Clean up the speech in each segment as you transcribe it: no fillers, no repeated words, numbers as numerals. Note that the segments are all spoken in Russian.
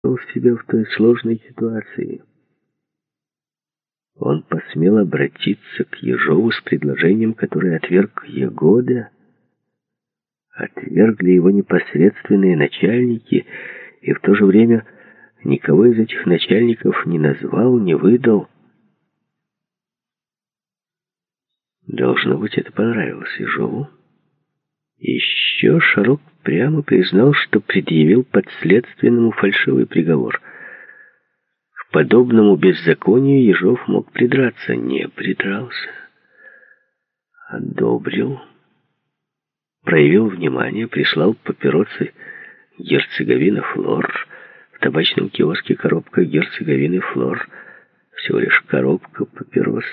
себя в той сложной ситуации. Он посмел обратиться к Ежову с предложением, которое отверг Егода, отвергли его непосредственные начальники, и в то же время никого из этих начальников не назвал, не выдал. Должно быть, это понравилось Ежову. Еще Шарок прямо признал, что предъявил подследственному фальшивый приговор. К подобному беззаконию Ежов мог придраться. Не придрался. Одобрил. Проявил внимание, прислал папиросы «Герцеговина Флор». В табачном киоске коробка «Герцеговины Флор». Всего лишь коробка папирос.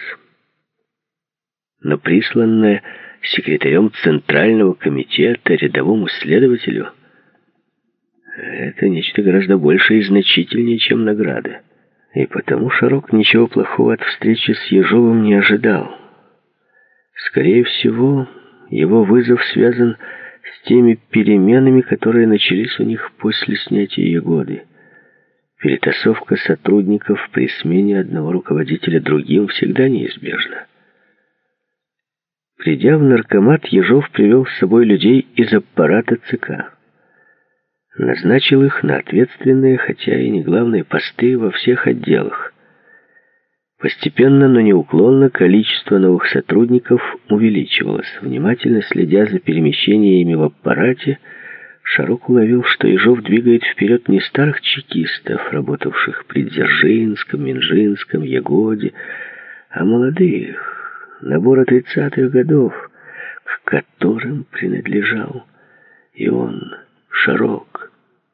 Но присланная секретарем Центрального комитета рядовому следователю — это нечто гораздо большее и значительнее, чем награда. И потому Шарок ничего плохого от встречи с Ежовым не ожидал. Скорее всего, его вызов связан с теми переменами, которые начались у них после снятия Егоды. Перетасовка сотрудников при смене одного руководителя другим всегда неизбежна. Придя в наркомат, Ежов привел с собой людей из аппарата ЦК. Назначил их на ответственные, хотя и не главные посты во всех отделах. Постепенно, но неуклонно, количество новых сотрудников увеличивалось. Внимательно следя за перемещениями в аппарате, Шарок уловил, что Ежов двигает вперед не старых чекистов, работавших при Дзержинском, Минжинском, Егоде, а молодых, набора 30-х годов, к которым принадлежал и он, Шарок.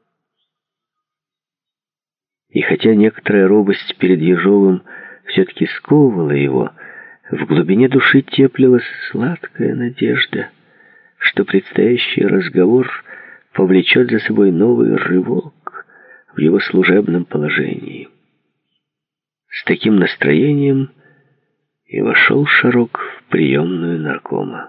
И хотя некоторая робость перед Ежовым все-таки сковывала его, в глубине души теплилась сладкая надежда, что предстоящий разговор повлечет за собой новый рывок в его служебном положении. С таким настроением и вошел Шарок в приемную наркома.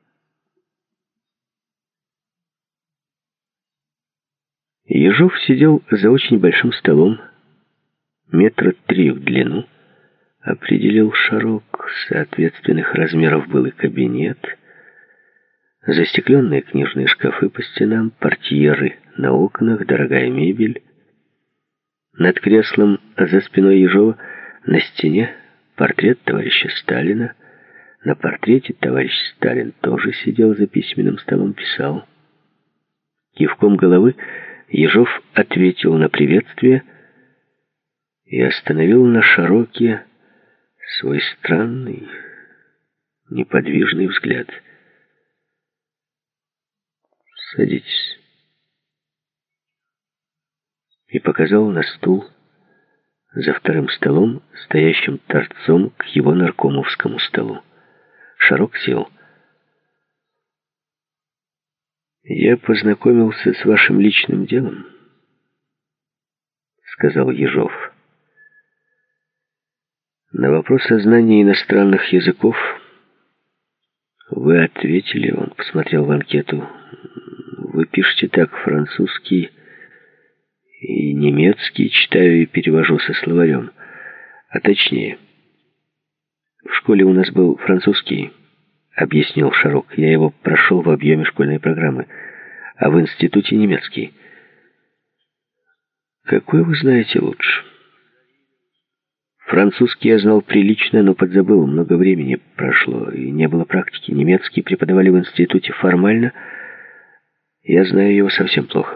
Ежов сидел за очень большим столом, 3 метра в длину. Определил Шарок, соответственных размеров был и кабинет, застекленные книжные шкафы по стенам, портьеры на окнах, дорогая мебель. Над креслом, за спиной Ежова, на стене портрет товарища Сталина. На портрете товарищ Сталин тоже сидел за письменным столом, писал. Кивком головы Ежов ответил на приветствие и остановил на Шароке свой странный, неподвижный взгляд. «Садитесь». И показал на стул за вторым столом, стоящим торцом к его наркомовскому столу. Шарок сел. «Я познакомился с вашим личным делом», — сказал Ежов. «На вопрос о знании иностранных языков вы ответили», — он посмотрел в анкету. «Вы пишете так: французский и немецкий читаю и перевожу со словарем. А точнее, в школе у нас был французский», — объяснил Шарок. «Я его прошел в объеме школьной программы, а в институте немецкий». «Какой вы знаете лучше?» «Французский я знал прилично, но подзабыл. Много времени прошло, и не было практики. Немецкий преподавали в институте формально. Я знаю его совсем плохо».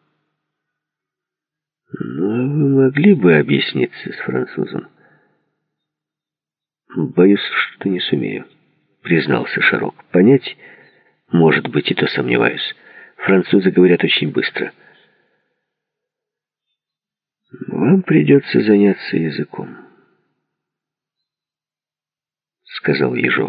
«Ну, а вы могли бы объясниться с французом?» «Боюсь, что не сумею», — признался Шарок. «Понять, может быть, и то сомневаюсь. Французы говорят очень быстро». «Вам придется заняться языком», — сказал Ежов.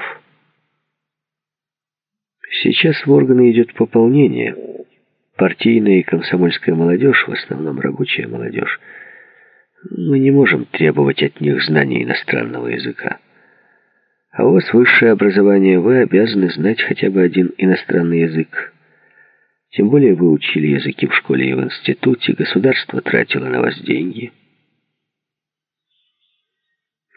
«Сейчас в органы идет пополнение. Партийная и комсомольская молодежь, в основном рабочая молодежь. Мы не можем требовать от них знаний иностранного языка. А у вас высшее образование, вы обязаны знать хотя бы один иностранный язык. Тем более вы учили языки в школе и в институте, государство тратило на вас деньги.